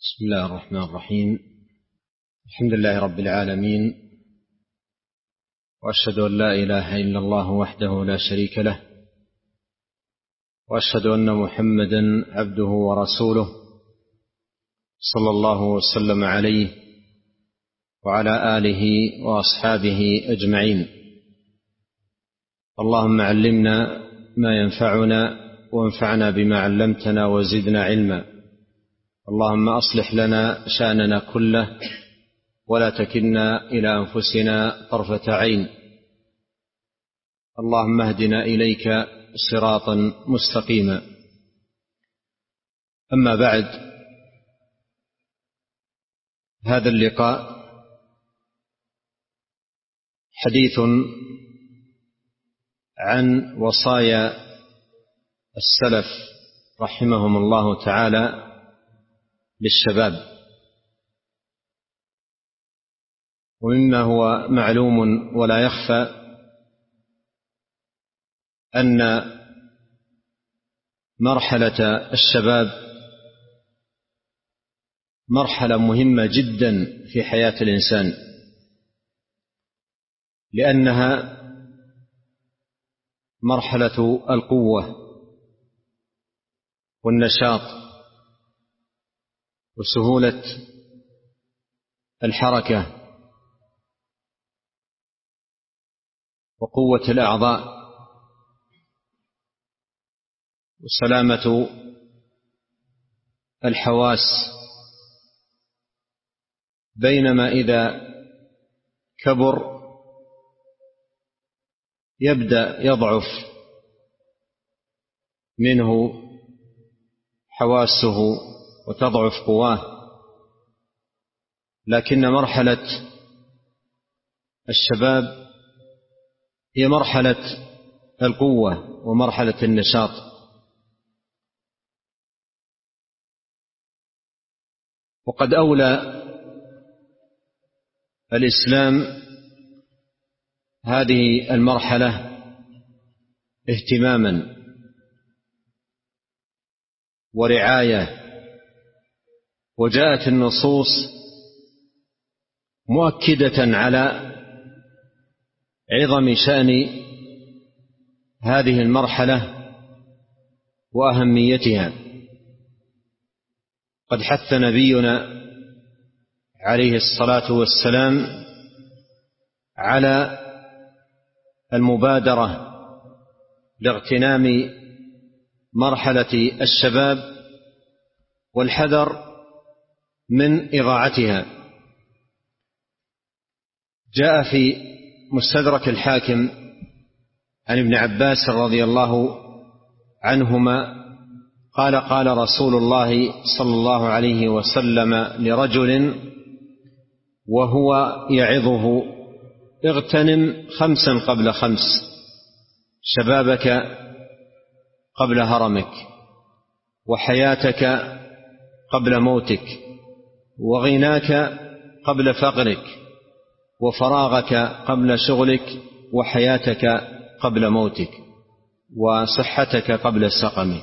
بسم الله الرحمن الرحيم. الحمد لله رب العالمين، وأشهد أن لا إله إلا الله وحده لا شريك له، وأشهد أن محمدا عبده ورسوله صلى الله وسلم عليه وعلى آله وأصحابه أجمعين. اللهم علمنا ما ينفعنا وانفعنا بما علمتنا وزدنا علما. اللهم أصلح لنا شأننا كله ولا تكلنا إلى أنفسنا طرفة عين. اللهم اهدنا إليك صراطا مستقيما. أما بعد، هذا اللقاء حديث عن وصايا السلف رحمهم الله تعالى للشباب. ومما هو معلوم ولا يخفى أن مرحلة الشباب مرحلة مهمة جدا في حياة الإنسان، لأنها مرحلة القوة والنشاط وسهولة الحركة وقوة الأعضاء وسلامة الحواس. بينما إذا كبر يبدأ يضعف منه حواسه وتضعف قواه. لكن مرحلة الشباب هي مرحلة القوة ومرحلة النشاط. وقد أولى الإسلام هذه المرحلة اهتماما ورعاية، وجاءت النصوص مؤكدة على عظم شأن هذه المرحلة وأهميتها. قد حث نبينا عليه الصلاة والسلام على المبادرة لاغتنام مرحلة الشباب والحذر من إضاعتها. جاء في مستدرك الحاكم عن ابن عباس رضي الله عنهما قال: قال رسول الله صلى الله عليه وسلم لرجل وهو يعظه: اغتنم 5 قبل 5، شبابك قبل هرمك، وحياتك قبل موتك، وغناك قبل فقرك، وفراغك قبل شغلك، وحياتك قبل موتك، وصحتك قبل سقمك.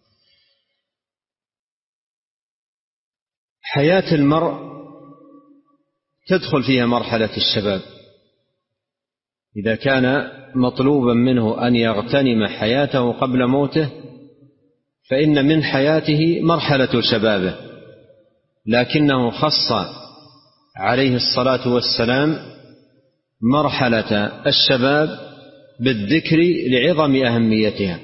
حياة المرء تدخل فيها مرحلة الشباب. إذا كان مطلوبا منه أن يغتنم حياته قبل موته فإن من حياته مرحلة شبابه، لكنه خص عليه الصلاة والسلام مرحلة الشباب بالذكر لعظم أهميتها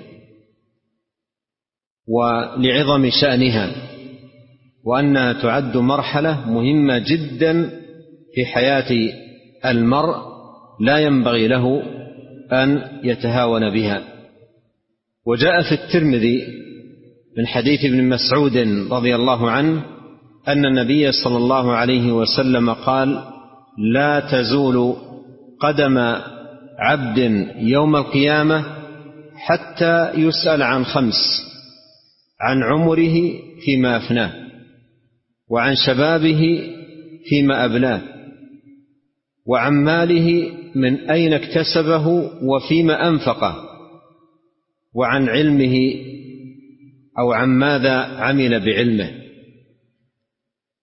ولعظم شأنها، وأنها تعد مرحلة مهمة جدا في حياة المرء لا ينبغي له أن يتهاون بها. وجاء في الترمذي من حديث ابن مسعود رضي الله عنه أن النبي صلى الله عليه وسلم قال: لا تزول قدم عبد يوم القيامة حتى يسأل عن 5: عن عمره فيما أفناه، وعن شبابه فيما أبلاه، وعن ماله من أين اكتسبه وفيما أنفقه، وعن علمه أو عن ماذا عمل بعلمه.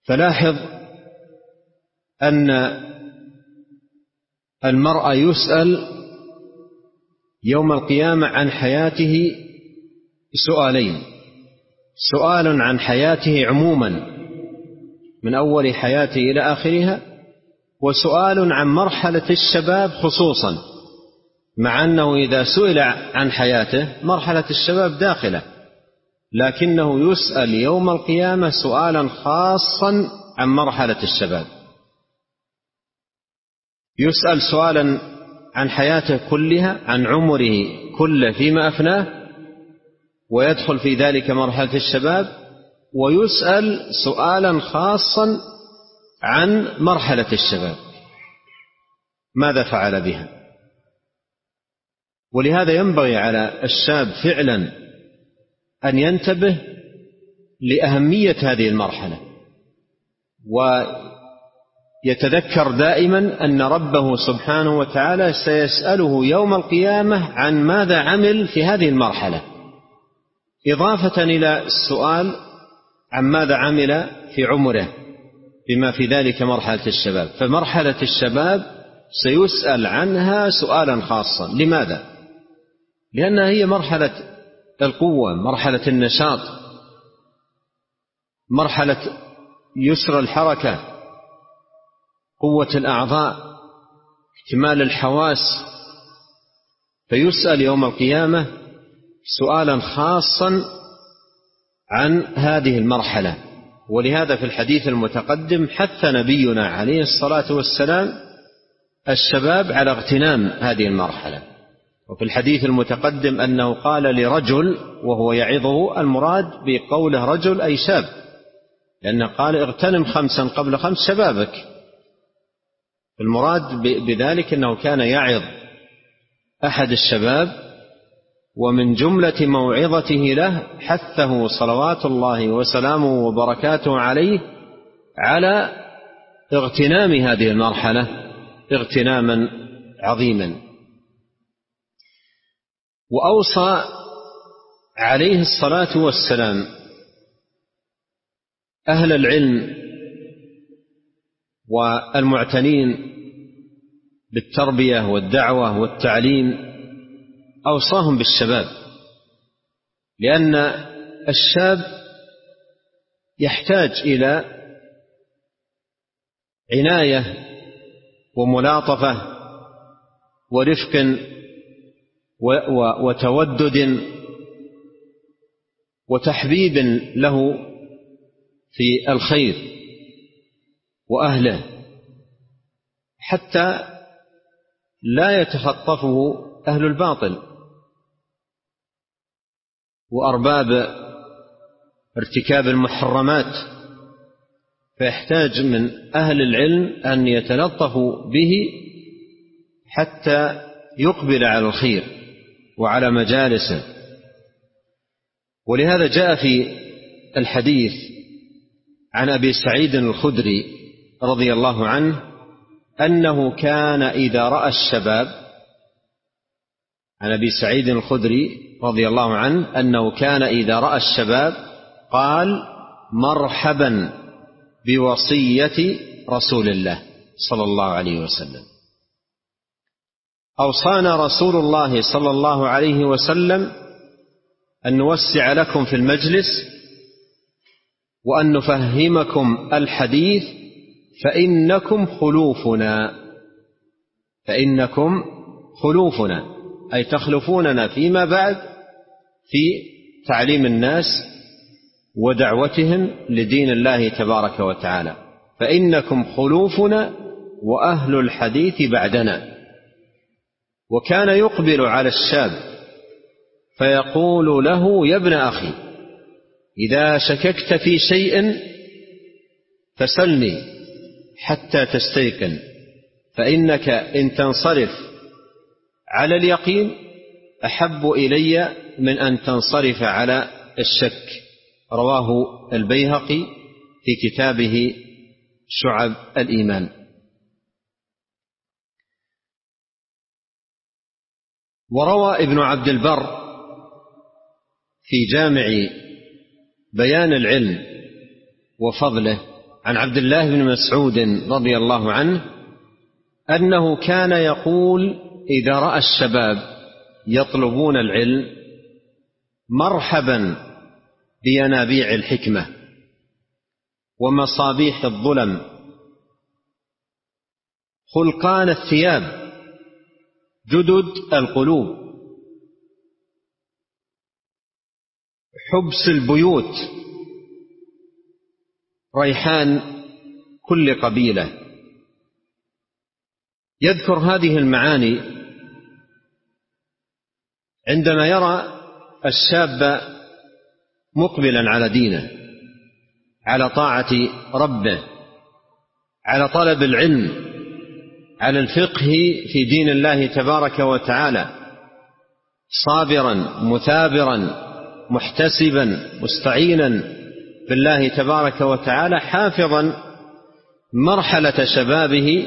فلاحظ أن المرء يسأل يوم القيامة عن حياته سؤالين: سؤال عن حياته عموما من أول حياته إلى آخرها، وسؤال عن مرحلة الشباب خصوصا، مع أنه إذا سئل عن حياته مرحلة الشباب داخله، لكنه يسأل يوم القيامة سؤالا خاصا عن مرحلة الشباب. يسأل سؤالا عن حياته كلها، عن عمره كله فيما أفناه، ويدخل في ذلك مرحلة الشباب، ويسأل سؤالا خاصا عن مرحلة الشباب ماذا فعل بها. ولهذا ينبغي على الشاب فعلا أن ينتبه لأهمية هذه المرحلة، ويتذكر دائما أن ربه سبحانه وتعالى سيسأله يوم القيامة عن ماذا عمل في هذه المرحلة، إضافة إلى السؤال عن ماذا عمل في عمره بما في ذلك مرحلة الشباب. فمرحلة الشباب سيسأل عنها سؤالا خاصا. لماذا؟ لأنها هي مرحلة القوة، مرحلة النشاط، مرحلة يسر الحركة، قوة الأعضاء، اكتمال الحواس. فيسأل يوم القيامة سؤالا خاصا عن هذه المرحلة. ولهذا في الحديث المتقدم حث نبينا عليه الصلاة والسلام الشباب على اغتنام هذه المرحلة. وفي الحديث المتقدم أنه قال لرجل وهو يعظه، المراد بقوله رجل أي شاب، لأنه قال اغتنم 5 قبل 5 شبابك. المراد بذلك أنه كان يعظ أحد الشباب، ومن جملة موعظته له حثه صلوات الله وسلامه وبركاته عليه على اغتنام هذه المرحلة اغتناما عظيما. وأوصى عليه الصلاة والسلام أهل العلم والمعتنين بالتربية والدعوة والتعليم، أوصاهم بالشباب، لأن الشاب يحتاج إلى عناية وملاطفة ورفق وتودد وتحبيب له في الخير وأهله، حتى لا يتخطفه أهل الباطل وأرباب ارتكاب المحرمات. فيحتاج من أهل العلم أن يتلطفوا به حتى يقبل على الخير وعلى مجالسه. ولهذا جاء في الحديث عن أبي سعيد الخدري رضي الله عنه أنه كان إذا رأى الشباب، عن أبي سعيد الخدري رضي الله عنه أنه كان إذا رأى الشباب قال مرحبا بوصية رسول الله صلى الله عليه وسلم. أوصانا رسول الله صلى الله عليه وسلم أن نوسع لكم في المجلس وأن نفهمكم الحديث فإنكم خلوفنا أي تخلفوننا فيما بعد في تعليم الناس ودعوتهم لدين الله تبارك وتعالى، فإنكم خلوفنا وأهل الحديث بعدنا. وكان يقبل على الشاب فيقول له يا ابن أخي إذا شككت في شيء فسلني حتى تستيقن، فإنك إن تنصرف على اليقين أحب إلي من أن تنصرف على الشك. رواه البيهقي في كتابه شعب الإيمان. وروى ابن عبد البر في جامع بيان العلم وفضله عن عبد الله بن مسعود رضي الله عنه أنه كان يقول إذا رأى الشباب يطلبون العلم: مرحبا بينابيع الحكمة ومصابيح الظلم، خلقان الثياب، جدد القلوب، حبس البيوت، ريحان كل قبيلة. يذكر هذه المعاني عندما يرى الشاب مقبلا على دينه، على طاعة ربه، على طلب العلم، على الفقه في دين الله تبارك وتعالى، صابرا مثابرا محتسبا مستعينا بالله تبارك وتعالى، حافظا مرحلة شبابه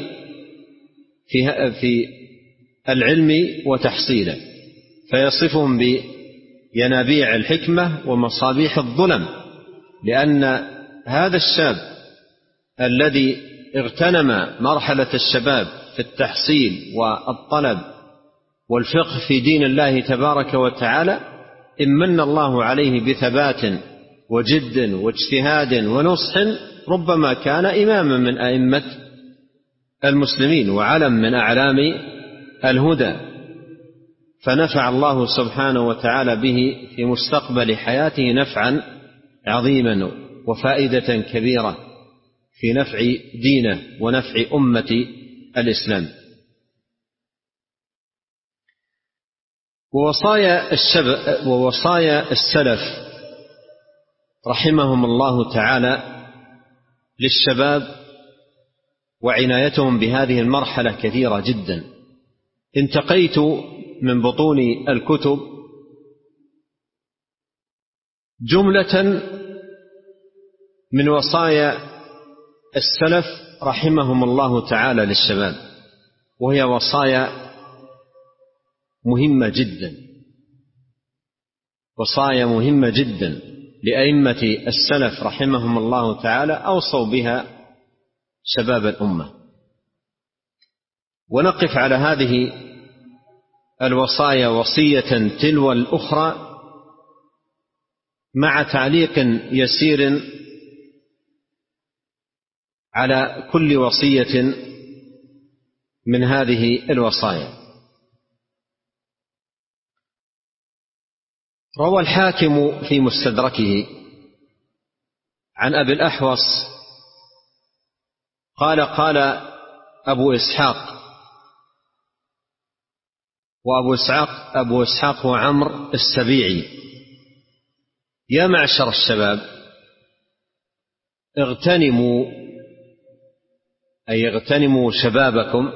في العلم وتحصيله، فيصفهم بينابيع الحكمة ومصابيح الظلم، لأن هذا الشاب الذي اغتنم مرحلة الشباب في التحصيل والطلب والفقه في دين الله تبارك وتعالى، إن من الله عليه بثبات وجد واجتهاد ونصح ربما كان إماما من أئمة المسلمين وعلم من أعلام الهدى، فنفع الله سبحانه وتعالى به في مستقبل حياته نفعا عظيما وفائدة كبيرة في نفع دينه ونفع أمة الإسلام. ووصايا السلف رحمهم الله تعالى للشباب وعنايتهم بهذه المرحلة كثيرة جدا. انتقيت من بطون الكتب جملة من وصايا السلف رحمهم الله تعالى للشباب، وهي وصايا مهمة جدا، وصايا مهمة جدا لأئمة السلف رحمهم الله تعالى أوصوا بها شباب الأمة. ونقف على هذه الوصايا وصية تلو الأخرى مع تعليق يسير على كل وصية من هذه الوصايا. روى الحاكم في مستدركه عن أبي الأحوص قال: قال أبو إسحاق، وأبو إسحاق هو عمرو السبيعي: يا معشر الشباب اغتنموا شبابكم،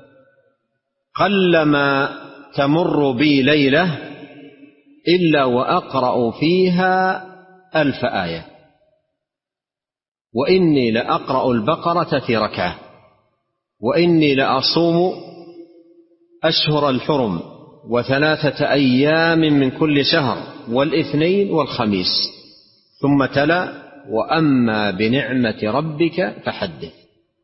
قلما تمر بي ليلة إلا وأقرأ فيها 1000 آية، وإني لأقرأ البقرة في ركعة، وإني لأصوم أشهر الحرم 3 أيام من كل شهر والاثنين والخميس. ثم تلا: وأما بنعمة ربك فحدث.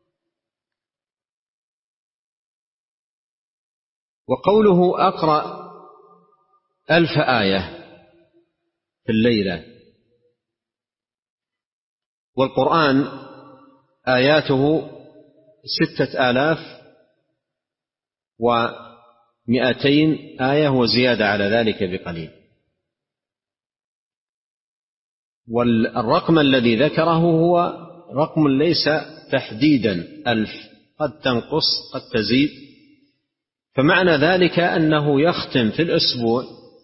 وقوله أقرأ 1000 آية في الليلة، والقرآن آياته 6200 آية وزيادة على ذلك بقليل. والرقم الذي ذكره هو رقم ليس تحديدا 1000، قد تنقص قد تزيد، فمعنى ذلك أنه يختم في الأسبوع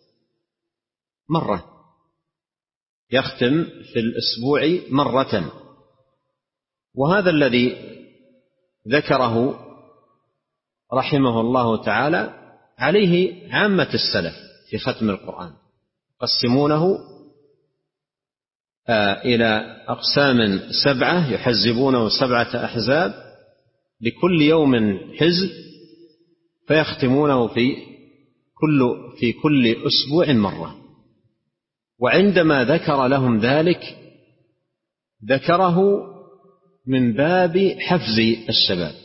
مرة، يختم في الأسبوع مرة. وهذا الذي ذكره رحمه الله تعالى عليه عامة السلف في ختم القرآن، يقسمونه إلى أقسام 7، يحزبونه 7 أحزاب، لكل يوم حزب، فيختمونه في كل أسبوع مرة. وعندما ذكر لهم ذلك ذكره من باب حفز الشباب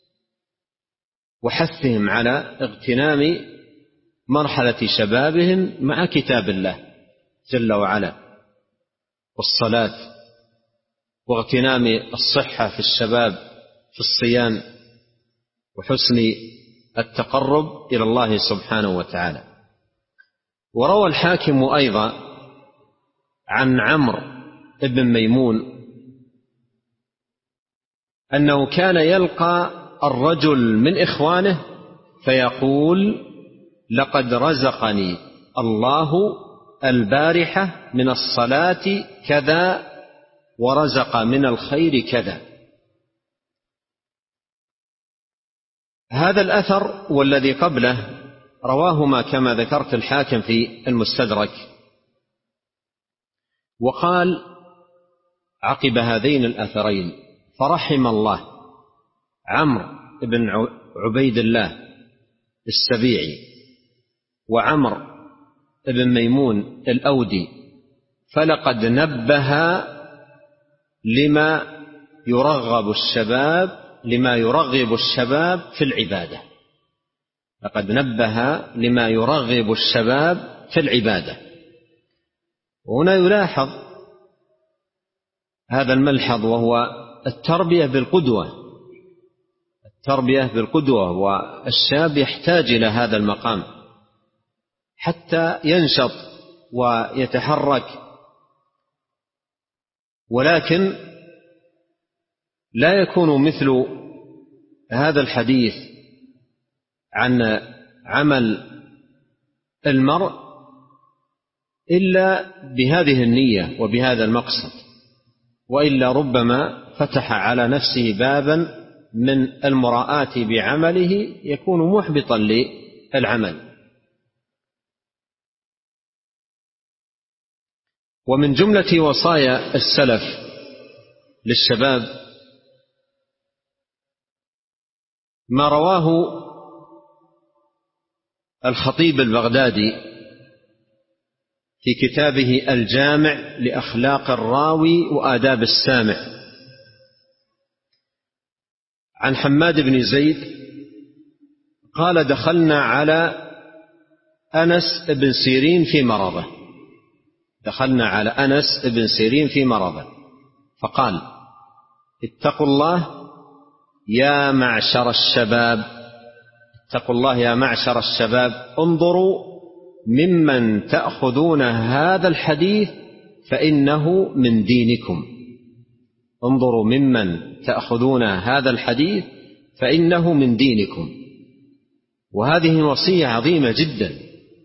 وحثهم على اغتنام مرحلة شبابهم مع كتاب الله جل وعلا والصلاة، واغتنام الصحة في الشباب في الصيام وحسن التقرب إلى الله سبحانه وتعالى. وروى الحاكم أيضا عن عمرو بن ميمون أنه كان يلقى الرجل من إخوانه فيقول: لقد رزقني الله البارحة من الصلاة كذا ورزق من الخير كذا. هذا الأثر والذي قبله رواهما كما ذكرت الحاكم في المستدرك، وقال عقب هذين الأثرين: فرحم الله عمرو بن عبيد الله السبيعي وعمرو بن ميمون الأودي، فلقد نبه لما يرغب الشباب في العبادة. لقد نبه لما يرغب الشباب في العبادة. وهنا يلاحظ هذا الملحظ، وهو التربية بالقدوة، والشاب يحتاج إلى هذا المقام حتى ينشط ويتحرك. ولكن لا يكون مثل هذا الحديث عن عمل المرء إلا بهذه النية وبهذا المقصد، وإلا ربما فتح على نفسه بابا من المراءة بعمله يكون محبطا للعمل. ومن جملة وصايا السلف للشباب ما رواه الخطيب البغدادي في كتابه الجامع لأخلاق الراوي وآداب السامع عن حماد بن زيد قال: دخلنا على أنس بن سيرين في مرضه فقال: اتقوا الله يا معشر الشباب، انظروا ممن تأخذون هذا الحديث فإنه من دينكم. وهذه وصية عظيمة جدا،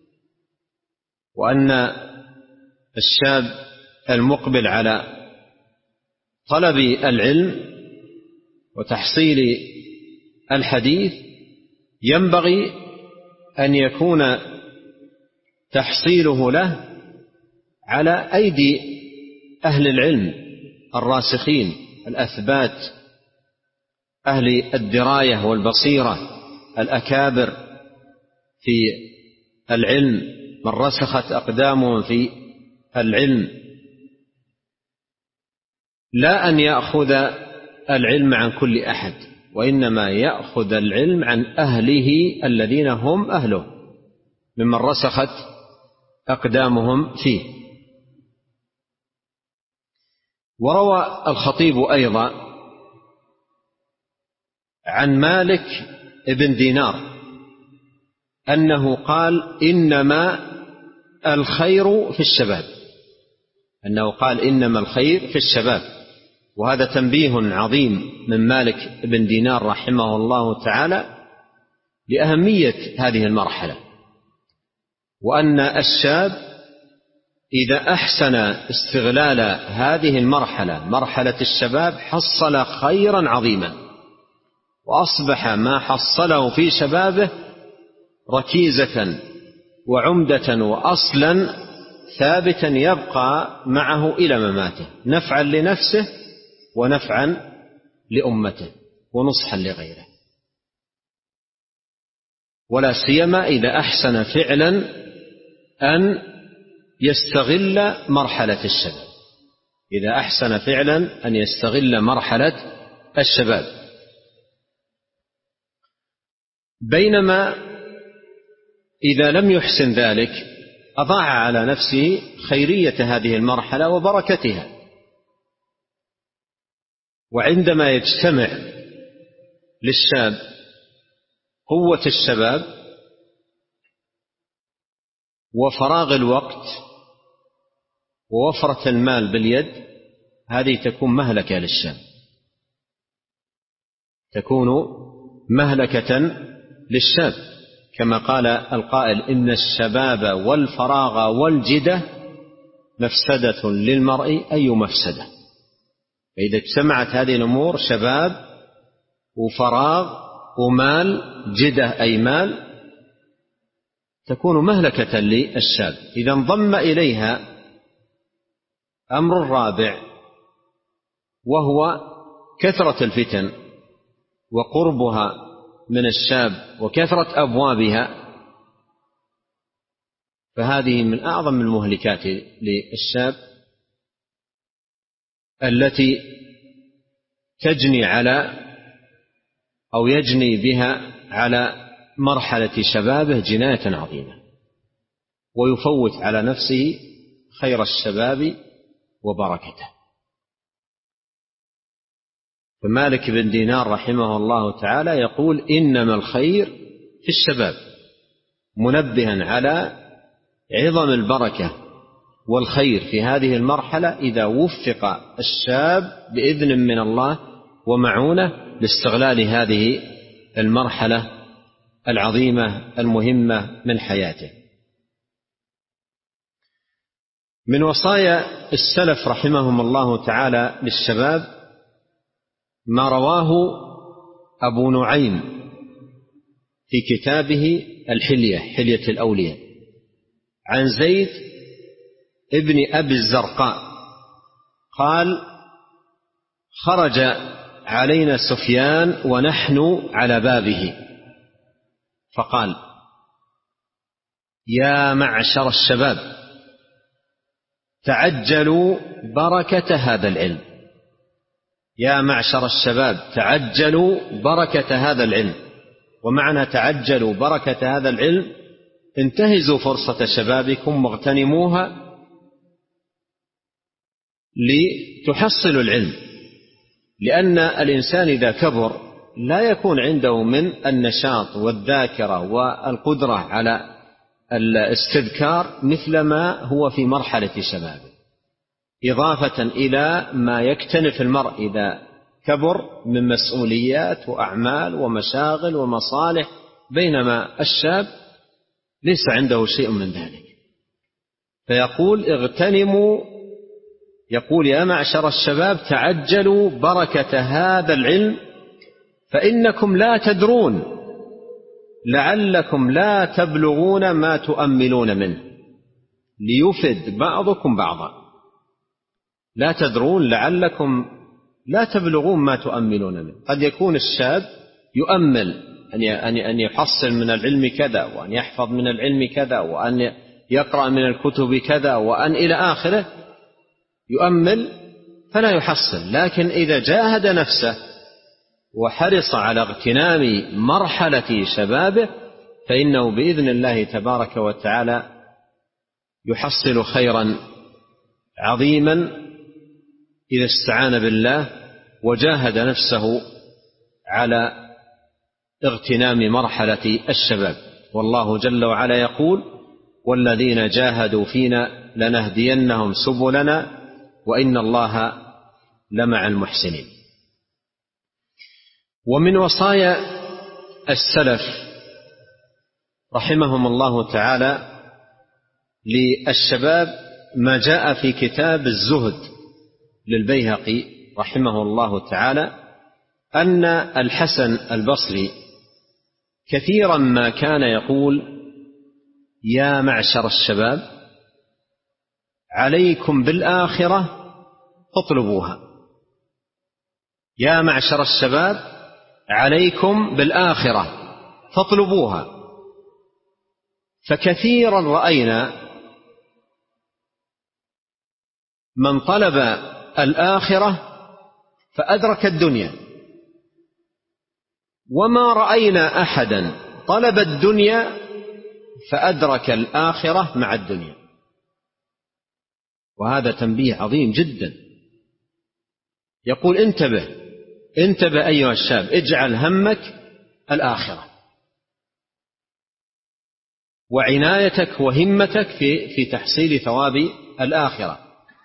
وأن الشاب المقبل على طلب العلم وتحصيل الحديث ينبغي أن يكون تحصيله له على أيدي أهل العلم الراسخين الأثبات، أهل الدراية والبصيرة الأكابر في العلم، من رسخت أقدامهم في العلم، لا أن يأخذ العلم عن كل أحد، وإنما يأخذ العلم عن أهله الذين هم أهله ممن رسخت أقدامهم فيه. وروى الخطيب أيضا عن مالك بن دينار أنه قال: إنما الخير في الشباب. وهذا تنبيه عظيم من مالك بن دينار رحمه الله تعالى لأهمية هذه المرحلة، وأن الشاب إذا أحسن استغلال هذه المرحلة، مرحلة الشباب، حصل خيرا عظيما، وأصبح ما حصله في شبابه ركيزة وعمدة وأصلا ثابتا يبقى معه إلى مماته، نفعا لنفسه ونفعا لأمته ونصحا لغيره، ولا سيما إذا أحسن فعلا أن يستغل مرحلة الشباب. إذا أحسن فعلا أن يستغل مرحلة الشباب. بينما إذا لم يحسن ذلك أضاع على نفسه خيرية هذه المرحلة وبركتها. وعندما يجتمع للشاب قوة الشباب وفراغ الوقت ووفرة المال باليد، هذه تكون مهلكة للشاب، تكون مهلكة للشاب، كما قال القائل: إن الشباب والفراغ والجدة مفسدة للمرء أي مفسدة. فإذا اجتمعت هذه الأمور، شباب وفراغ ومال، جدة أي مال، تكون مهلكة للشاب. إذا انضم إليها أمر رابع، وهو كثرة الفتن وقربها من الشاب وكثرة أبوابها، فهذه من أعظم المهلكات للشاب التي تجني على أو يجني بها على مرحلة شبابه جناية عظيمة، ويفوت على نفسه خير الشباب وبركته. فمالك بن دينار رحمه الله تعالى يقول: إنما الخير في الشباب، منبها على عظم البركة والخير في هذه المرحلة إذا وفق الشاب بإذن من الله ومعونة لاستغلال هذه المرحلة العظيمة المهمة من حياته. من وصايا السلف رحمهم الله تعالى للشباب ما رواه أبو نعيم في كتابه الحلية، حلية الأولياء، عن زيد ابن أبي الزرقاء قال: خرج علينا سفيان ونحن على بابه فقال: يا معشر الشباب تعجلوا بركة هذا العلم. يا معشر الشباب تعجلوا بركة هذا العلم. ومعنى تعجلوا بركة هذا العلم: انتهزوا فرصة شبابكم واغتنموها لتحصلوا العلم، لأن الإنسان إذا كبر لا يكون عنده من النشاط والذاكرة والقدرة على الاستذكار مثل ما هو في مرحلة شبابه، إضافة إلى ما يكتنف المرء إذا كبر من مسؤوليات وأعمال ومشاغل ومصالح، بينما الشاب ليس عنده شيء من ذلك. فيقول: اغتنموا، يقول: يا معشر الشباب تعجلوا بركة هذا العلم فإنكم لا تدرون لعلكم لا تبلغون ما تؤملون منه ليفد بعضكم بعضا. لا تدرون لعلكم لا تبلغون ما تؤملون منه. قد يكون الشاب يؤمل أن يحصل من العلم كذا، وأن يحفظ من العلم كذا، وأن يقرأ من الكتب كذا، وأن إلى آخره، يؤمل فلا يحصل. لكن إذا جاهد نفسه وحرص على اغتنام مرحلة شبابه فإنه بإذن الله تبارك وتعالى يحصل خيرا عظيما إذا استعان بالله وجاهد نفسه على اغتنام مرحلة الشباب. والله جل وعلا يقول: والذين جاهدوا فينا لنهدينهم سبلنا وإن الله لمع المحسنين. ومن وصايا السلف رحمهم الله تعالى للشباب ما جاء في كتاب الزهد للبيهقي رحمه الله تعالى أن الحسن البصري كثيرا ما كان يقول: يا معشر الشباب عليكم بالآخرة فاطلبوها. يا معشر الشباب عليكم بالآخرة فاطلبوها. فكثيرا رأينا من طلب الآخرة فأدرك الدنيا، وما رأينا أحدا طلب الدنيا فأدرك الآخرة مع الدنيا. وهذا تنبيه عظيم جدا. يقول انتبه أيها الشاب، اجعل همك الآخرة، وعنايتك وهمتك في تحصيل ثواب الآخرة.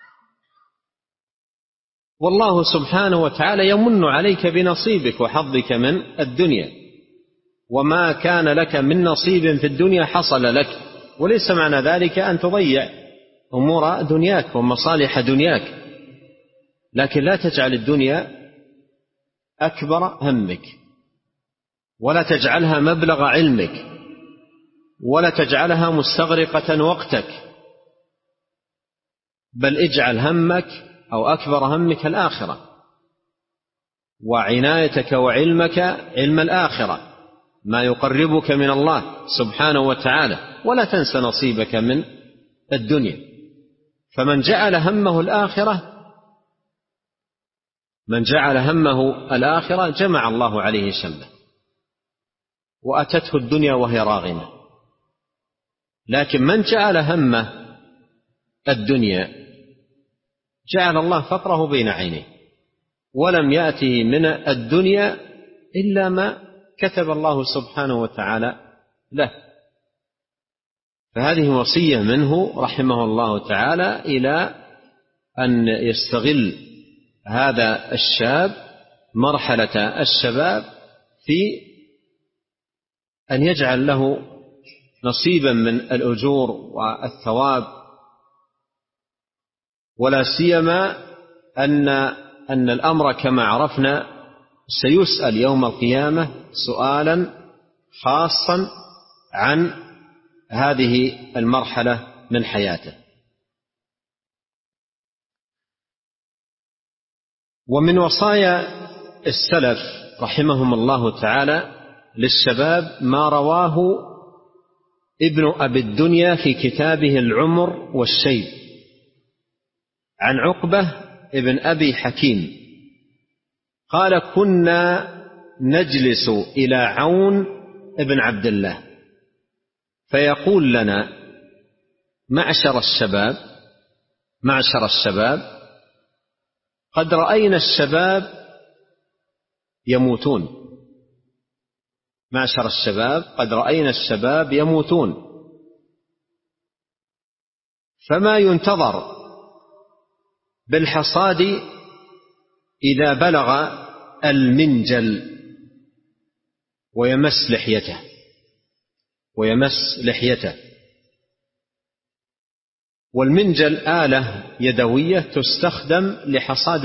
والله سبحانه وتعالى يمن عليك بنصيبك وحظك من الدنيا، وما كان لك من نصيب في الدنيا حصل لك. وليس معنى ذلك أن تضيع أمور دنياك ومصالح دنياك، لكن لا تجعل الدنيا أكبر همك، ولا تجعلها مبلغ علمك، ولا تجعلها مستغرقة وقتك، بل اجعل همك أو أكبر همك الآخرة، وعنايتك وعلمك علم الآخرة، ما يقربك من الله سبحانه وتعالى، ولا تنس نصيبك من الدنيا. فمن جعل همه الآخرة جمع الله عليه شمله، وأتته الدنيا وهي راغمة. لكن من جعل همه الدنيا جعل الله فقره بين عينيه، ولم يأته من الدنيا إلا ما كتب الله سبحانه وتعالى له. فهذه وصية منه رحمه الله تعالى إلى أن يستغل هذا الشاب مرحلة الشباب في أن يجعل له نصيبا من الأجور والثواب، ولا سيما أن الأمر كما عرفنا سيسأل يوم القيامة سؤالا خاصا عن هذه المرحلة من حياته. ومن وصايا السلف رحمهم الله تعالى للشباب ما رواه ابن أبي الدنيا في كتابه العمر والشيب عن عقبة ابن أبي حكيم قال: كنا نجلس إلى عون ابن عبد الله فيقول لنا: معشر الشباب قد رأينا الشباب يموتون، معشر الشباب قد رأينا الشباب يموتون، فما ينتظر بالحصاد إذا بلغ المنجل ويمس لحيته. والمنجل آلة يدوية تستخدم لحصاد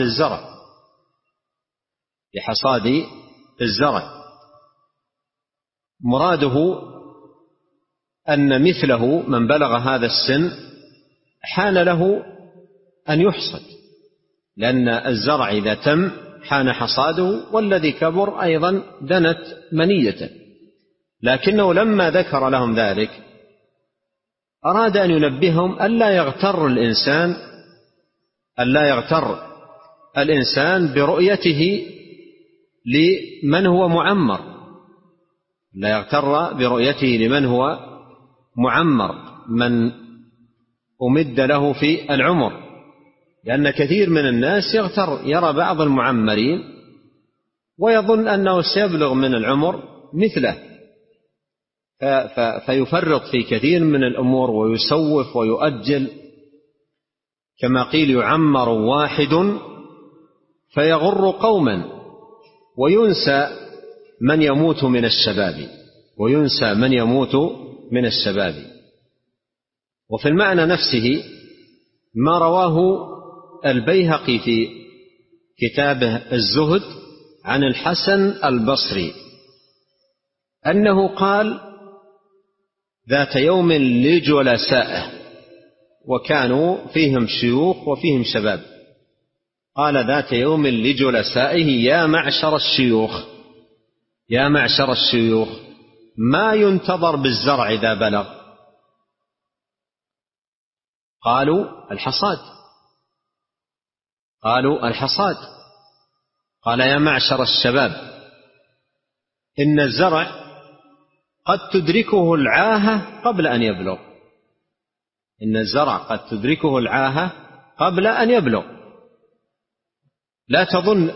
الزرع. مراده أن مثله من بلغ هذا السن حان له أن يحصد، لأن الزرع إذا تم حان حصاده، والذي كبر أيضا دنت منيته. لكنه لما ذكر لهم ذلك أراد أن ينبههم ألا يغتر الإنسان برؤيته لمن هو معمر، لا يغتر برؤيته لمن هو معمر، من أمد له في العمر، لأن كثير من الناس يرى بعض المعمرين ويظن أنه سيبلغ من العمر مثله، فيفرط في كثير من الأمور ويسوف ويؤجل. كما قيل: يعمر واحد فيغر قوما وينسى من يموت من الشباب. وفي المعنى نفسه ما رواه البيهقي في كتابه الزهد عن الحسن البصري أنه قال: ذات يوم لجلسائه، وكانوا فيهم شيوخ وفيهم شباب، قال ذات يوم لجلسائه: يا معشر الشيوخ ما ينتظر بالزرع إذا بلغ؟ قالوا: الحصاد. قالوا الحصاد. قال يا معشر الشباب إن الزرع قد تدركه العاهة قبل أن يبلغ. إن الزرع قد تدركه العاهة قبل أن يبلغ. لا تظن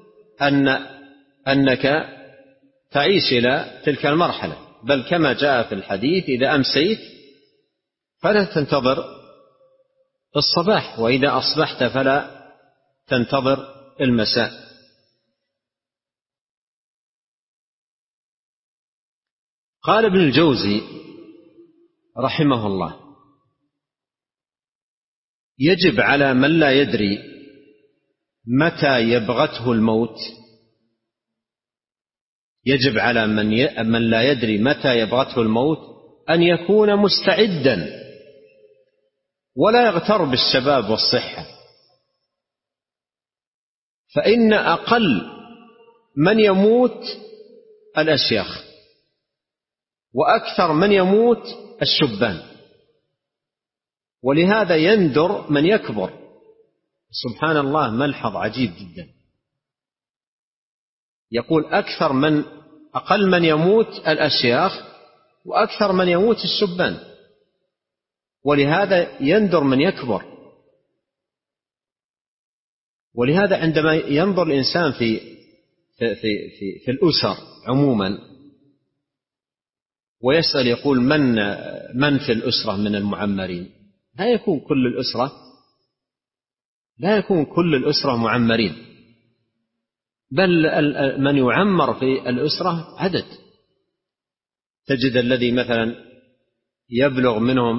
أنك تعيش إلى تلك المرحلة، بل كما جاء في الحديث إذا أمسيت فلا تنتظر الصباح، وإذا أصبحت فلا تنتظر المساء. قال ابن الجوزي رحمه الله يجب على من لا يدري متى يبغته الموت، يجب على من لا يدري متى يبغته الموت أن يكون مستعدا ولا يغتر بالشباب والصحة، فإن أقل من يموت الأشياخ وأكثر من يموت الشبان، ولهذا يندر من يكبر. سبحان الله، ملحظ عجيب جدا. يقول أقل من يموت الأشياخ وأكثر من يموت الشبان، ولهذا يندر من يكبر. ولهذا عندما ينظر الإنسان في الأسر عموما ويسأل يقول من في الأسرة من المعمرين، لا يكون كل الأسرة معمرين، بل من يعمر في الأسرة عدد. تجد الذي مثلا يبلغ منهم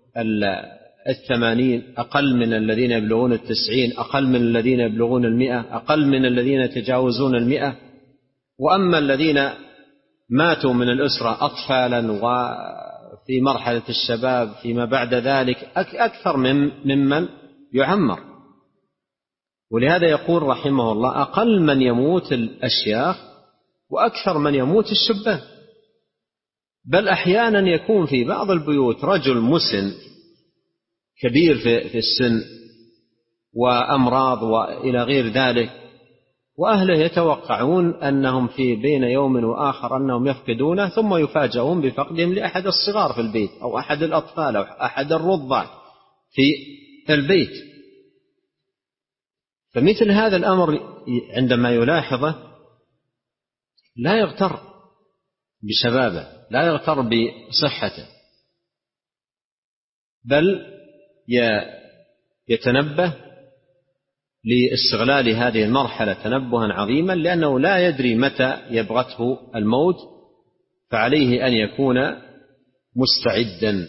80 أقل من الذين يبلغون 90، أقل من الذين يبلغون 100، أقل من الذين يتجاوزون 100. وأما الذين ماتوا من الأسرة أطفالا وفي مرحلة الشباب فيما بعد ذلك أكثر ممن يعمر. ولهذا يقول رحمه الله أقل من يموت الأشياخ وأكثر من يموت الشبان. بل أحيانا يكون في بعض البيوت رجل مسن كبير في السن وأمراض وإلى غير ذلك، وأهله يتوقعون أنهم في بين يوم وآخر أنهم يفقدونه، ثم يفاجئون بفقدهم لأحد الصغار في البيت أو أحد الأطفال أو أحد الرضع في البيت. فمثل هذا الأمر عندما يلاحظه لا يغتر بشبابه، لا يغتر بصحته، بل يتنبه لاستغلال هذه المرحلة تنبها عظيما، لأنه لا يدري متى يبغته الموت، فعليه أن يكون مستعدا.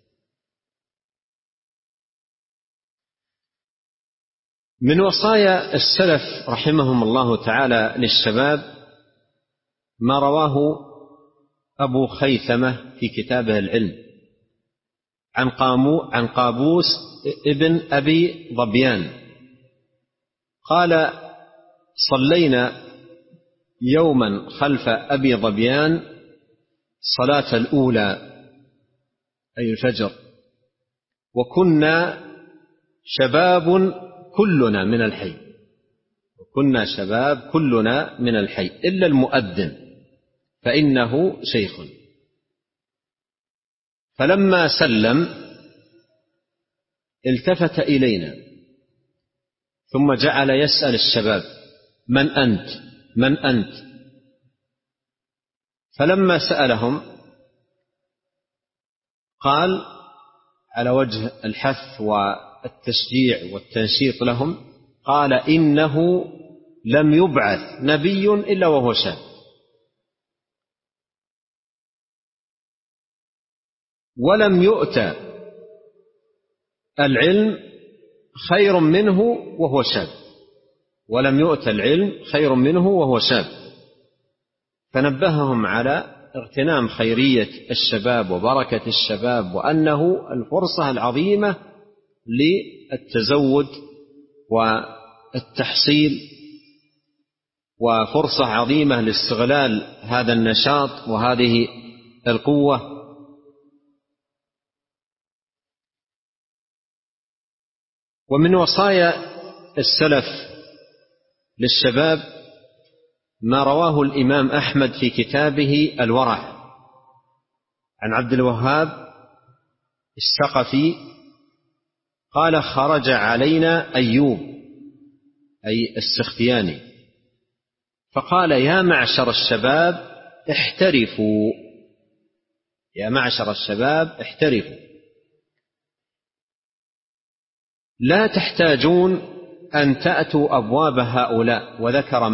من وصايا السلف رحمهم الله تعالى للشباب ما رواه أبو خيثمة في كتابه العلم عن قابوس ابن أبي ظبيان قال: صلينا يوما خلف أبي ظبيان صلاة الأولى أي الفجر، وكنا شباب كلنا من الحي إلا المؤذن فإنه شيخ. فلما سلم التفت إلينا ثم جعل يسأل الشباب: من أنت؟ فلما سألهم قال على وجه الحث والتشجيع والتنشيط لهم، قال: إنه لم يبعث نبي إلا وهو شاب، ولم يؤتى العلم خير منه وهو شاب. فنبههم على اغتنام خيرية الشباب وبركة الشباب، وأنه الفرصة العظيمة للتزود والتحصيل، وفرصة عظيمة لاستغلال هذا النشاط وهذه القوة. ومن وصايا السلف للشباب ما رواه الإمام أحمد في كتابه الورع عن عبد الوهاب الثقفي قال: خرج علينا أيوب أي السختياني فقال: يا معشر الشباب احترفوا، يا معشر الشباب احترفوا، لا تحتاجون أن تأتوا أبواب هؤلاء.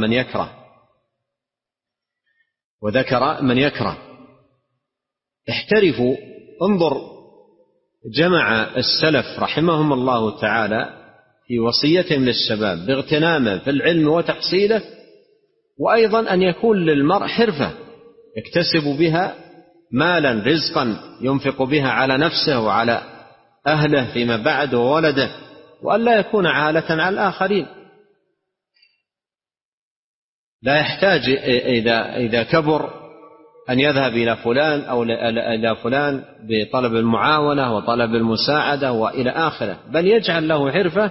وذكر من يكره. احترفوا. انظر، جمع السلف رحمهم الله تعالى في وصيتهم للشباب باغتنامه في العلم وتحصيله، وأيضا أن يكون للمرء حرفة يكتسب بها مالا رزقا ينفق بها على نفسه وعلى أهله فيما بعد وولده، وأن لا يكون عالة على الآخرين. لا يحتاج إذا كبر أن يذهب إلى فلان أو إلى فلان بطلب المعاونة وطلب المساعدة وإلى آخره، بل يجعل له حرفة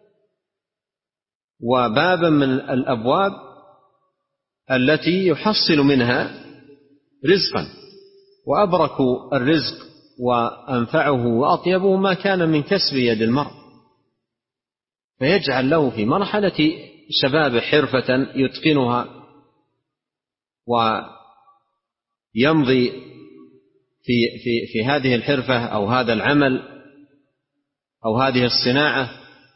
وبابا من الأبواب التي يحصل منها رزقا. وأبرك الرزق وأنفعه وأطيبه ما كان من كسب يد المرء، فيجعل له في مرحلة شباب حرفة يتقنها ويمضي في هذه الحرفة أو هذا العمل أو هذه الصناعة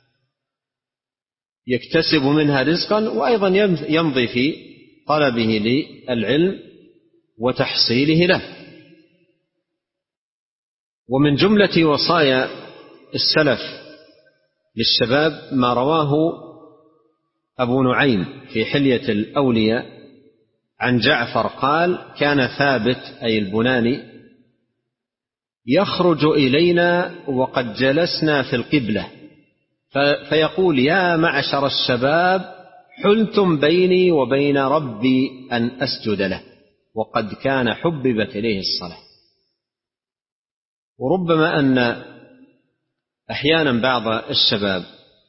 يكتسب منها رزقا، وأيضا يمضي في طلبه للعلم وتحصيله له. ومن جملة وصايا السلف للشباب ما رواه أبو نعيم في حلية الأولياء عن جعفر قال: كان ثابت أي البناني يخرج إلينا وقد جلسنا في القبلة فيقول: يا معشر الشباب حلتم بيني وبين ربي أن أسجد له، وقد كان حببت إليه الصلاة. وربما أن أحيانا بعض الشباب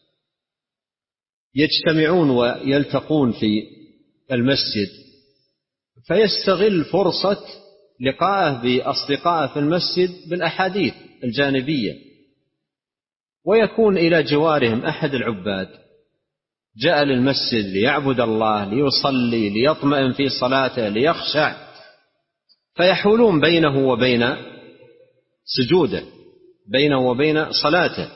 يجتمعون ويلتقون في المسجد فيستغل فرصة لقائه بأصدقائه في المسجد بالأحاديث الجانبية، ويكون إلى جوارهم أحد العباد جاء للمسجد ليعبد الله، ليصلي، ليطمئن في صلاته، ليخشع، فيحولون بينه وبين سجوده، بينه وبين صلاته.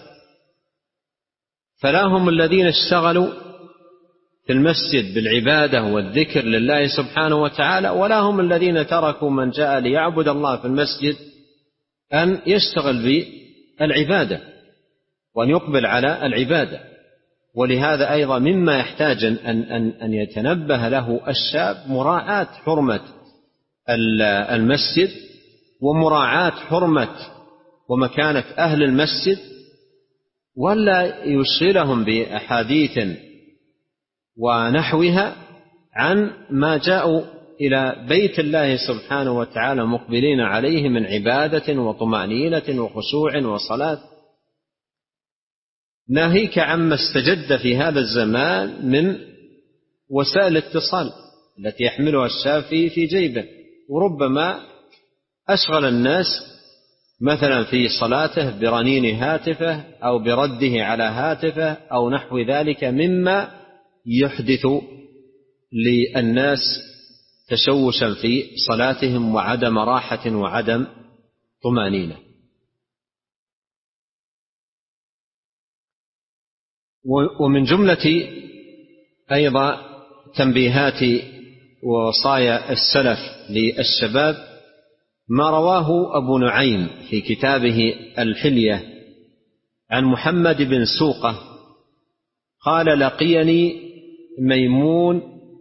فلا هم الذين اشتغلوا في المسجد بالعبادة والذكر لله سبحانه وتعالى، ولا هم الذين تركوا من جاء ليعبد الله في المسجد أن يشتغل بالعبادة وأن يقبل على العبادة. ولهذا أيضا مما يحتاج أن يتنبه له الشاب مراعاة حرمة المسجد ومراعاة حرمة ومكانة أهل المسجد، ولا يشغلهم بأحاديث ونحوها عن ما جاءوا إلى بيت الله سبحانه وتعالى مقبلين عليه من عبادة وطمأنينة وخشوع وصلاة. ناهيك عما استجد في هذا الزمان من وسائل الاتصال التي يحملها الشاب في جيبه، وربما أشغل الناس مثلا في صلاته برنين هاتفه أو برده على هاتفه أو نحو ذلك مما يحدث للناس تشوشا في صلاتهم وعدم راحة وعدم طمأنينة. ومن جملة أيضا تنبيهات ووصايا السلف للشباب ما رواه أبو نعيم في كتابه الحلية عن محمد بن سوقة قال: لقيني ميمون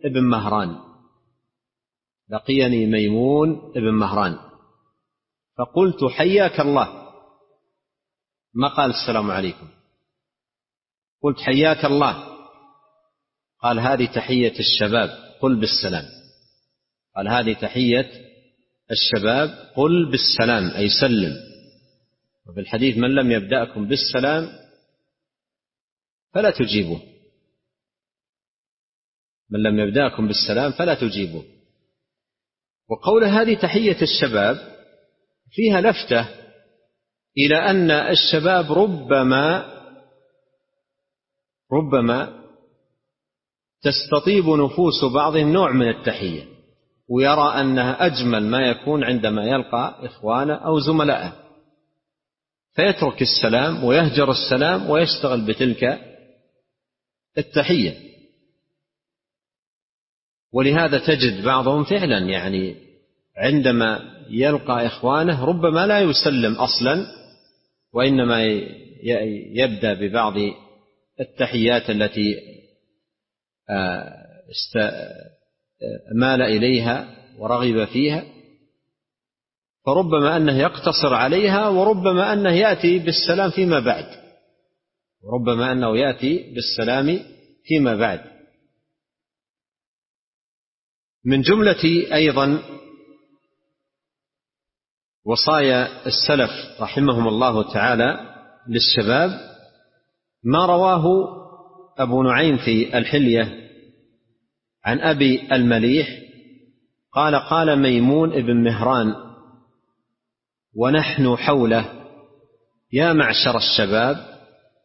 ابن مهران فقلت: حياك الله. ما قال السلام عليكم، قلت: حياك الله. قال: هذه تحية الشباب، قل بالسلام. قال: هذه تحية الشباب، قل بالسلام أي سلم. وفي الحديث: من لم يبدأكم بالسلام فلا تجيبوه. من لم يبدأكم بالسلام فلا تجيبوا. وقول هذه تحية الشباب فيها لفتة إلى أن الشباب ربما تستطيب نفوس بعضهم نوع من التحية، ويرى أنها أجمل ما يكون عندما يلقى إخوانه أو زملائه، فيترك السلام ويهجر السلام ويشتغل بتلك التحية. ولهذا تجد بعضهم فعلا يعني عندما يلقى إخوانه ربما لا يسلم أصلا، وإنما يبدأ ببعض التحيات التي مال إليها ورغب فيها، فربما أنه يقتصر عليها، وربما أنه يأتي بالسلام فيما بعد. من جملة أيضا وصايا السلف رحمهم الله تعالى للشباب ما رواه أبو نعيم في الحلية عن أبي المليح قال: قال ميمون ابن مهران ونحن حوله: يا معشر الشباب،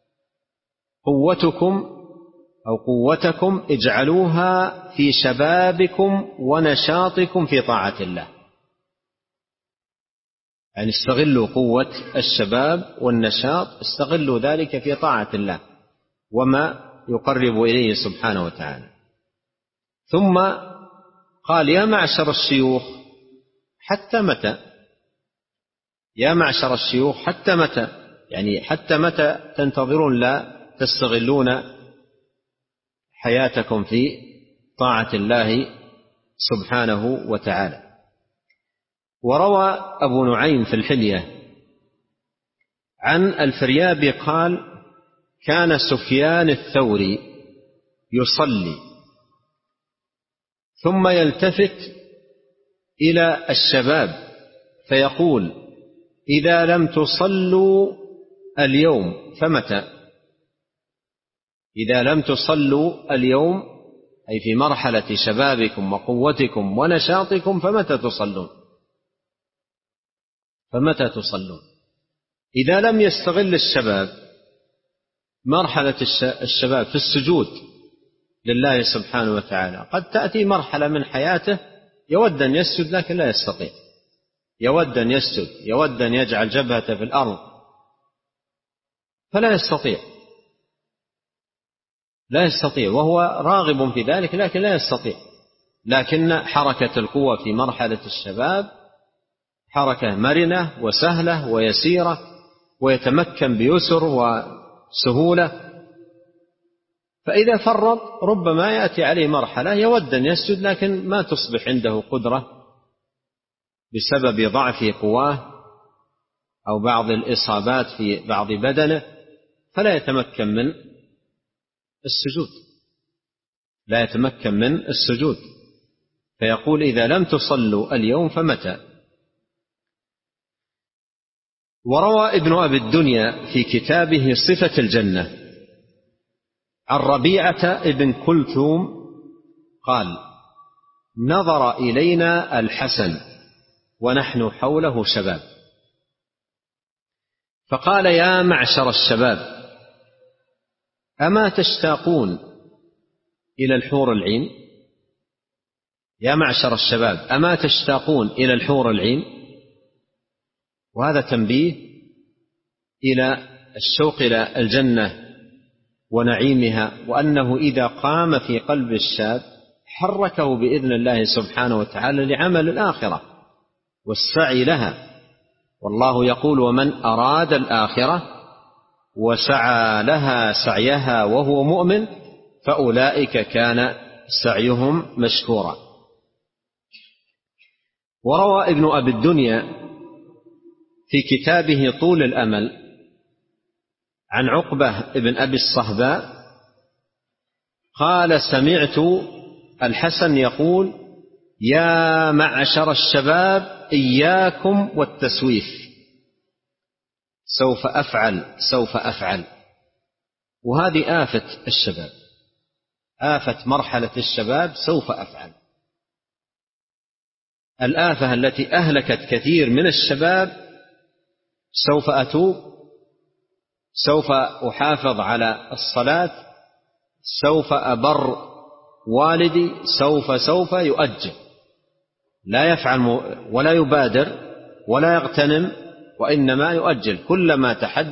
قوتكم اجعلوها في شبابكم ونشاطكم في طاعة الله. يعني استغلوا قوة الشباب والنشاط، استغلوا ذلك في طاعة الله وما يقرب إليه سبحانه وتعالى. ثم قال: يا معشر الشيوخ حتى متى؟ يا معشر الشيوخ حتى متى؟ يعني حتى متى تنتظرون لا تستغلون حياتكم في طاعة الله سبحانه وتعالى. وروى أبو نعيم في الحلية عن الفريابي قال: كان سفيان الثوري يصلي ثم يلتفت إلى الشباب فيقول: إذا لم تصلوا اليوم فمتى؟ إذا لم تصلوا اليوم أي في مرحلة شبابكم وقوتكم ونشاطكم فمتى تصلون؟ إذا لم يستغل الشباب مرحلة الشباب في السجود لله سبحانه وتعالى، قد تأتي مرحلة من حياته يود أن يسجد لكن لا يستطيع، يود أن يسجد، يود أن يجعل جبهته في الأرض فلا يستطيع، وهو راغب في ذلك لكن لا يستطيع. لكن حركة القوة في مرحلة الشباب حركة مرنة وسهلة ويسيرة، ويتمكن بيسر وسهولة. فإذا فرط ربما يأتي عليه مرحلة يود أن يسجد لكن ما تصبح عنده قدرة بسبب ضعف قواه أو بعض الإصابات في بعض بدنه، فلا يتمكن من السجود، فيقول: إذا لم تصلوا اليوم فمتى؟ وروى ابن أبي الدنيا في كتابه صفة الجنة عن ربيعة ابن كلثوم قال: نظر إلينا الحسن ونحن حوله شباب فقال: يا معشر الشباب، أما تشتاقون إلى الحور العين؟ يا معشر الشباب، أما تشتاقون إلى الحور العين؟ وهذا تنبيه إلى الشوق إلى الجنة ونعيمها، وأنه إذا قام في قلب الشاب حركه بإذن الله سبحانه وتعالى لعمل الآخرة والسعي لها. والله يقول: ومن أراد الآخرة وسعى لها سعيها وهو مؤمن فأولئك كان سعيهم مشكورا. وروى ابن أبي الدنيا في كتابه طول الأمل عن عقبة ابن أبي الصهباء قال: سمعت الحسن يقول: يا معشر الشباب، إياكم والتسويف، سوف أفعل. وهذه آفة الشباب، آفة مرحلة الشباب سوف أفعل. الآفة التي أهلكت كثير من الشباب سوف أتوب، سوف أحافظ على الصلاة، سوف أبر والدي، سوف يؤجل، لا يفعل ولا يبادر ولا يغتنم، وإنما يؤجل. كلما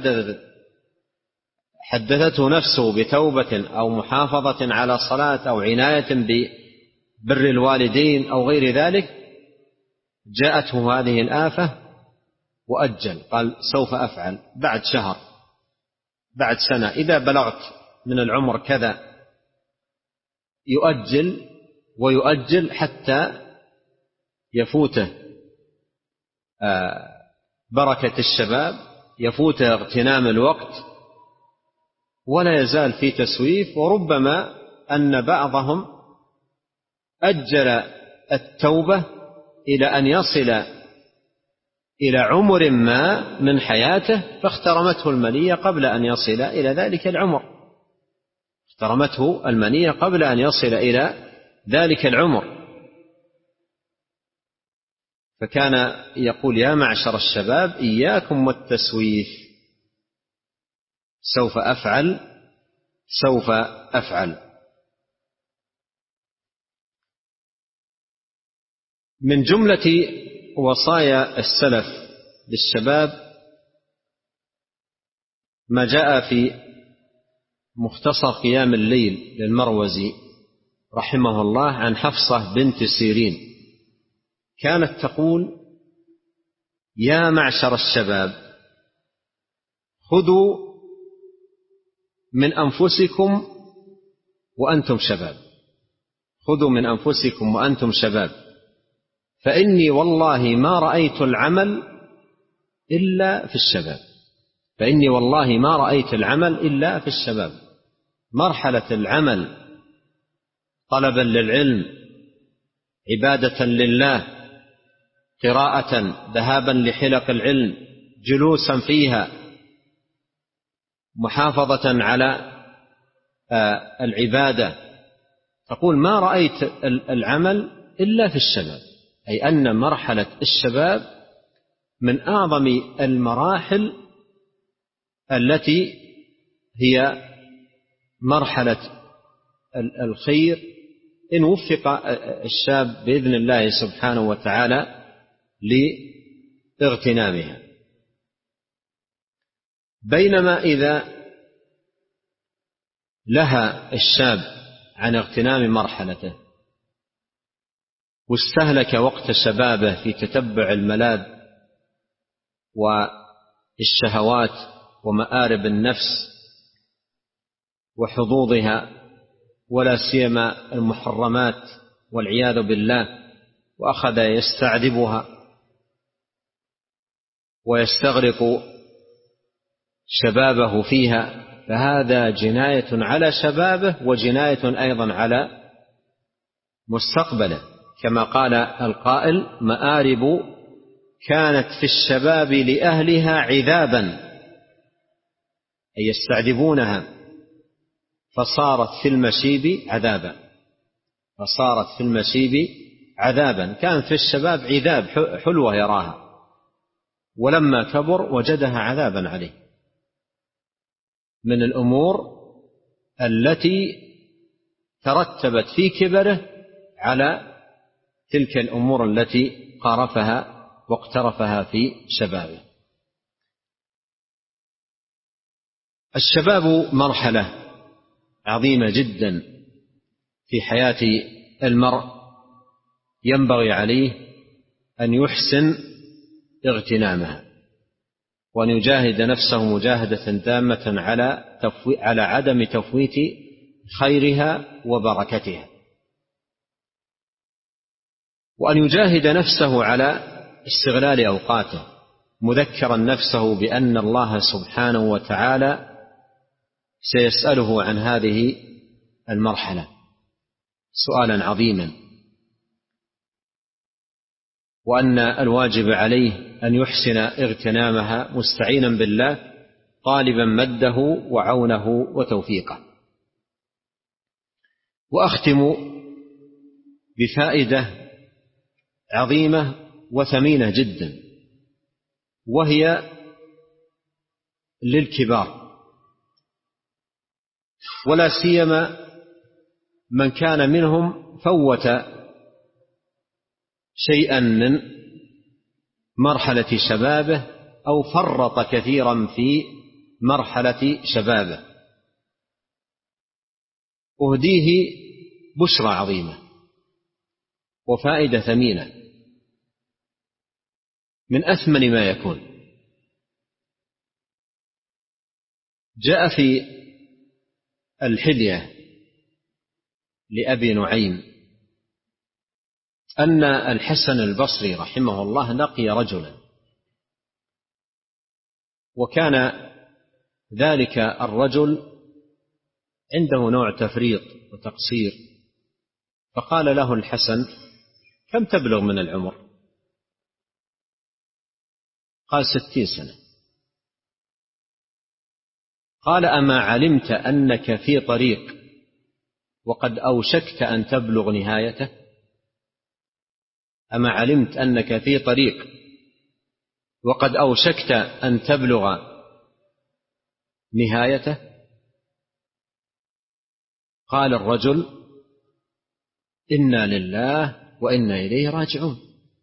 حدثته نفسه بتوبة أو محافظة على صلاة أو عناية ببر الوالدين أو غير ذلك جاءته هذه الآفة وأجل، قال سوف أفعل بعد شهر، بعد سنة، إذا بلغت من العمر كذا، يؤجل ويؤجل حتى يفوته بركة الشباب، يفوته اغتنام الوقت، ولا يزال في تسويف. وربما أن بعضهم أجل التوبة إلى أن يصل إلى عمر ما من حياته فاخترمته المنية قبل أن يصل إلى ذلك العمر، اخترمته المنية قبل أن يصل إلى ذلك العمر. فكان يقول: يا معشر الشباب إياكم والتسويف، سوف أفعل سوف أفعل. من جملة وصايا السلف للشباب ما جاء في مختصر قيام الليل للمروزي رحمه الله عن حفصة بنت سيرين، كانت تقول: يا معشر الشباب خذوا من أنفسكم وأنتم شباب، خذوا من أنفسكم وأنتم شباب، فإني والله ما رأيت العمل إلا في الشباب، فإني والله ما رأيت العمل إلا في الشباب. مرحلة العمل، طلبا للعلم، عبادة لله، قراءة، ذهابا لحلق العلم، جلوسا فيها، محافظة على العبادة، تقول: ما رأيت العمل إلا في الشباب، أي أن مرحلة الشباب من أعظم المراحل التي هي مرحلة الخير إن وفق الشاب بإذن الله سبحانه وتعالى لاغتنامها. بينما إذا لها الشاب عن اغتنام مرحلته واستهلك وقت شبابه في تتبع الملاذ والشهوات ومآرب النفس وحظوظها، ولا سيما المحرمات والعياذ بالله، وأخذ يستعذبها ويستغرق شبابه فيها، فهذا جناية على شبابه وجناية أيضا على مستقبله. كما قال القائل: مآرب كانت في الشباب لأهلها عذابا، أي يستعذبونها، فصارت في المشيب عذابا، فصارت في المشيب عذابا. كانت في الشباب عذاب، حلوة يراها، ولما كبر وجدها عذابا عليه، من الأمور التي ترتبت في كبره على تلك الأمور التي قارفها واقترفها في شبابه. الشباب مرحلة عظيمة جدا في حياة المرء، ينبغي عليه أن يحسن اغتنامها، وأن يجاهد نفسه مجاهدة تامة على عدم تفويت خيرها وبركتها، وأن يجاهد نفسه على استغلال أوقاته، مذكرا نفسه بأن الله سبحانه وتعالى سيسأله عن هذه المرحلة سؤالا عظيما، وأن الواجب عليه أن يحسن اغتنامها مستعينا بالله، طالبا مده وعونه وتوفيقه. وأختم بفائدة عظيمة وثمينة جدا، وهي للكبار، ولا سيما من كان منهم فوت شيئا من مرحلة شبابه أو فرط كثيرا في مرحلة شبابه. أهديه بشرى عظيمة وفائدة ثمينة من أثمن ما يكون. جاء في الحلية لأبي نعيم أن الحسن البصري رحمه الله لقي رجلا، وكان ذلك الرجل عنده نوع تفريط وتقصير، فقال له الحسن: كم تبلغ من العمر؟ قال: 60 سنة. قال: أما علمت أنك في طريق وقد أوشكت أن تبلغ نهايته؟ أما علمت أنك في طريق وقد أوشكت أن تبلغ نهايته؟ قال الرجل: إنا لله وإنا إليه راجعون.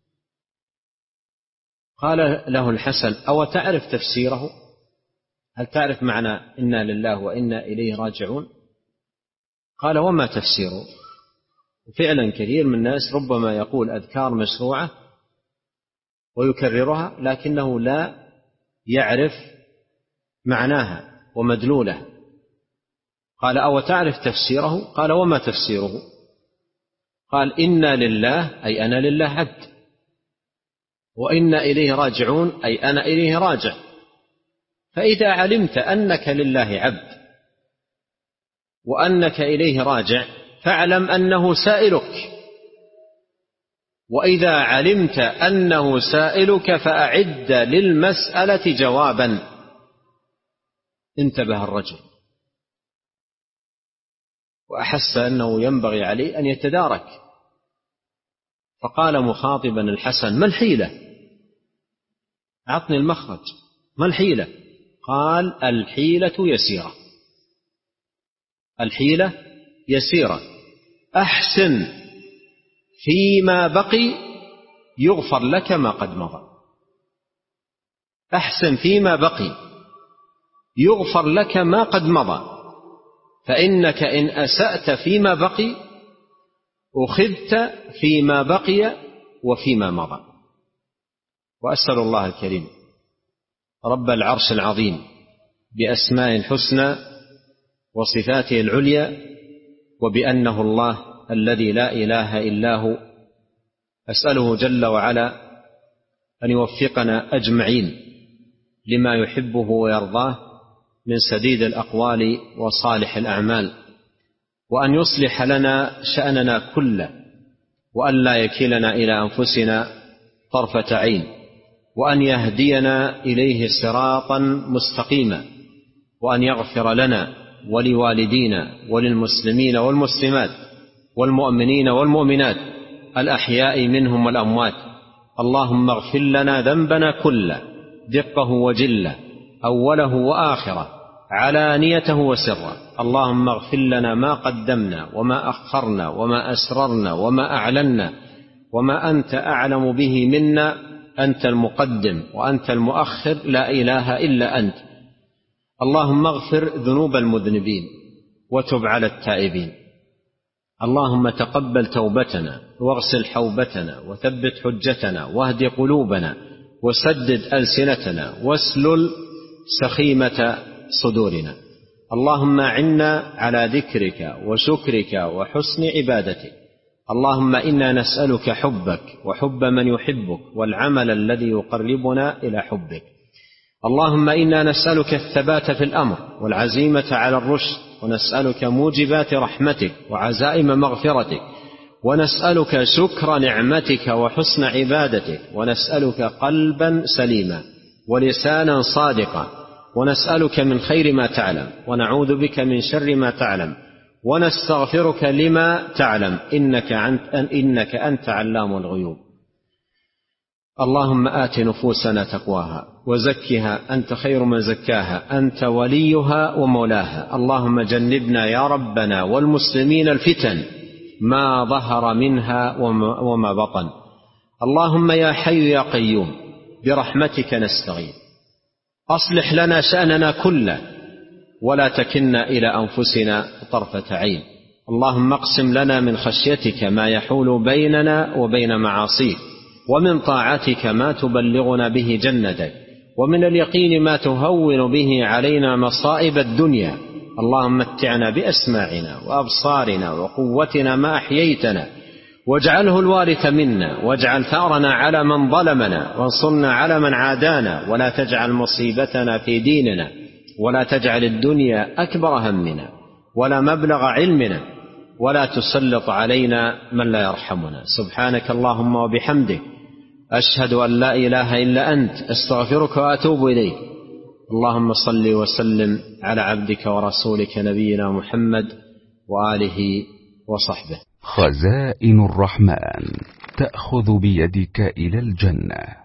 قال له الحسن: أو تعرف تفسيره؟ هل تعرف معنى إنا لله وإنا إليه راجعون؟ قال: وما تفسيره؟ وفعلا كثير من الناس ربما يقول أذكار مشروعة ويكررها لكنه لا يعرف معناها ومدلولها. قال: أو تعرف تفسيره؟ قال: وما تفسيره؟ قال: إنا لله أي أنا لله عبد، وإنا إليه راجعون أي أنا إليه راجع. فإذا علمت أنك لله عبد وأنك إليه راجع فاعلم أنه سائلك، وإذا علمت أنه سائلك فأعد للمسألة جوابا. انتبه الرجل وأحس أنه ينبغي عليه أن يتدارك، فقال مخاطبا الحسن: ما الحيلة؟ أعطني المخرج، ما الحيلة؟ قال: الحيلة يسيرة، الحيلة يسيرة، أحسن فيما بقي يغفر لك ما قد مضى. أحسن فيما بقي يغفر لك ما قد مضى، فإنك إن أسأت فيما بقي أخذت فيما بقي وفيما مضى. وأسأل الله الكريم رب العرش العظيم بأسماء الحسنى وصفاته العليا وبأنه الله الذي لا إله إلا هو، أسأله جل وعلا أن يوفقنا أجمعين لما يحبه ويرضاه من سديد الأقوال وصالح الأعمال، وأن يصلح لنا شأننا كله، وأن لا يكلنا إلى أنفسنا طرفة عين، وأن يهدينا إليه صراطا مستقيما، وأن يغفر لنا ولوالدينا وللمسلمين والمسلمات والمؤمنين والمؤمنات الأحياء منهم والأموات. اللهم اغفر لنا ذنبنا كله، دقه وجله، أوله وآخره، علانيته وسره. اللهم اغفر لنا ما قدمنا وما أخرنا وما أسررنا وما أعلنا وما أنت أعلم به منا، أنت المقدم وأنت المؤخر، لا إله إلا أنت. اللهم اغفر ذنوب المذنبين وتب على التائبين. اللهم تقبل توبتنا واغسل حوبتنا وثبت حجتنا واهد قلوبنا وسدد ألسنتنا واسلل سخيمة صدورنا. اللهم أعنا على ذكرك وشكرك وحسن عبادتك. اللهم إنا نسألك حبك وحب من يحبك والعمل الذي يقربنا إلى حبك. اللهم إنا نسألك الثبات في الأمر والعزيمة على الرشد، ونسألك موجبات رحمتك وعزائم مغفرتك، ونسألك شكر نعمتك وحسن عبادتك، ونسألك قلبا سليما ولسانا صادقا، ونسألك من خير ما تعلم ونعوذ بك من شر ما تعلم، ونستغفرك لما تعلم إنك أنت علام الغيوب. اللهم آت نفوسنا تقواها وزكها أنت خير من زكاها أنت وليها ومولاها. اللهم جنبنا يا ربنا والمسلمين الفتن ما ظهر منها وما بطن. اللهم يا حي يا قيوم برحمتك نستغيث، أصلح لنا شأننا كله ولا تكلنا إلى أنفسنا طرفة عين. اللهم اقسم لنا من خشيتك ما يحول بيننا وبين معاصيك، ومن طاعتك ما تبلغنا به جنتك، ومن اليقين ما تهون به علينا مصائب الدنيا. اللهم متعنا بأسماعنا وأبصارنا وقوتنا ما أحييتنا، واجعله الوارث منا، واجعل ثأرنا على من ظلمنا، وانصرنا على من عادانا، ولا تجعل مصيبتنا في ديننا، ولا تجعل الدنيا أكبر همنا ولا مبلغ علمنا، ولا تسلط علينا من لا يرحمنا. سبحانك اللهم وبحمدك، أشهد أن لا إله إلا أنت، أستغفرك وأتوب إليك. اللهم صل وسلم على عبدك ورسولك نبينا محمد وآله وصحبه. خزائن الرحمن تأخذ بيدك إلى الجنة.